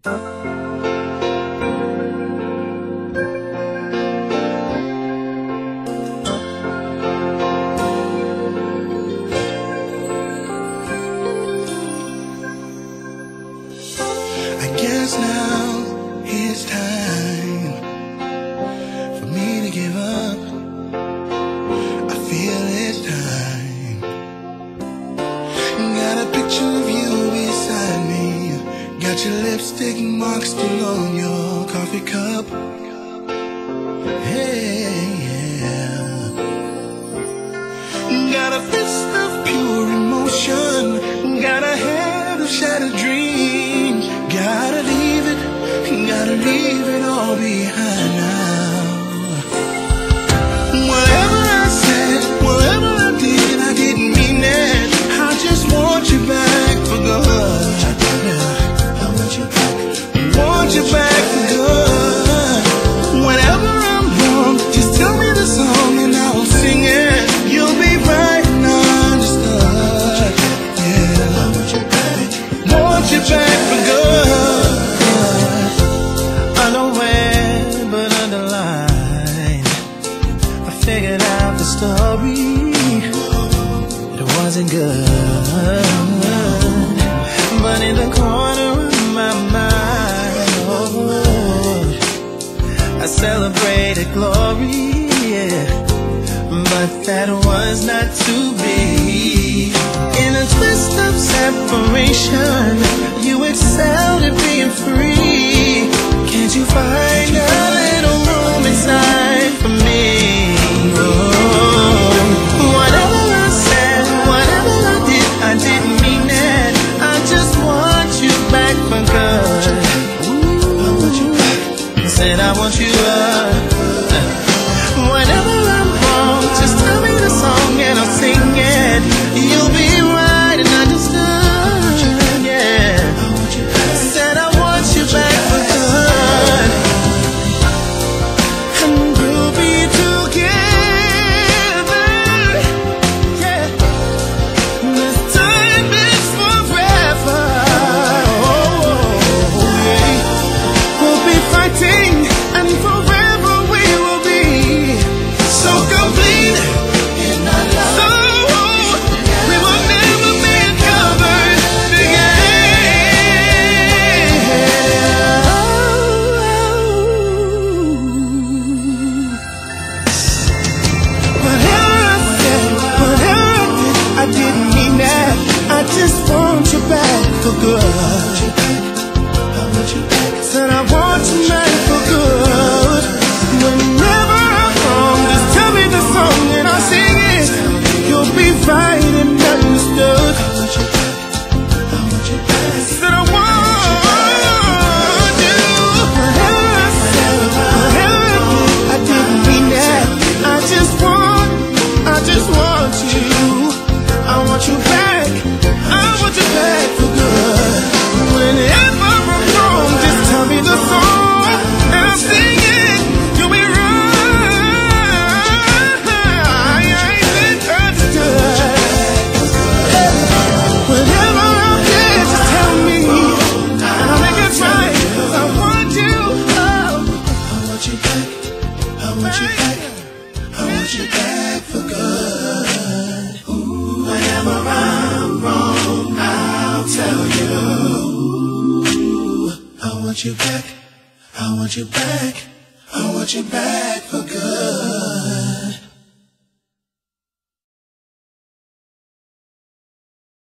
I guess now it's time for me to give up. I feel it's time. Got a picture of you beside me. Got your lipstick mark still on your coffee cup. Hey, yeah. Got a fist of pure emotion. Got a head of shattered dreams. Gotta leave it all behind now. Whatever I said, whatever I did, I didn't mean it. I just want you back for good. I want you back. Want you back for good. Whenever I'm wrong, just tell me the song and I'll sing it. You'll be right and understood. Yeah, I want you back. Want you back for good. Unaware but underlined, I figured out the story. It wasn't good, but in the corner of my mind, oh, I celebrated glory, yeah. But that was not to be. In a twist of separation, you excelled at being free. Can't you find a little room inside for me? Oh, whatever I said, whatever I did, I didn't mean it. I just want you back for good. I want you back. I said I want you whenever I'm wrong, just tell me the song and I'll sing it. You'll be right and understood, yeah. I said I want you back for good. And we'll be together, yeah. This time is forever, oh, yeah. We'll be fighting and forever we will be so complete in our love. So we will never be covered Whatever I said, whatever I did, I didn't mean that. I just want you back for good. Said I want you back for good. Whenever I'm wrong, just tell me the song and I'll sing it. You'll be right and understood. Said I want you. Whatever I said, whatever I did, I didn't mean that. I just want you. I want you back. I want you back for good. Whenever I'm wrong, just tell me the song and I'll sing it. You'll be right and understood. Whenever I'm there, just tell me and I'll make it right. 'Cause I want you. Oh, I want you back. I want you back. I want you back for good. Ooh, whenever I'm wrong, I'll tell you. I want you back. I want you back. I want you back for good.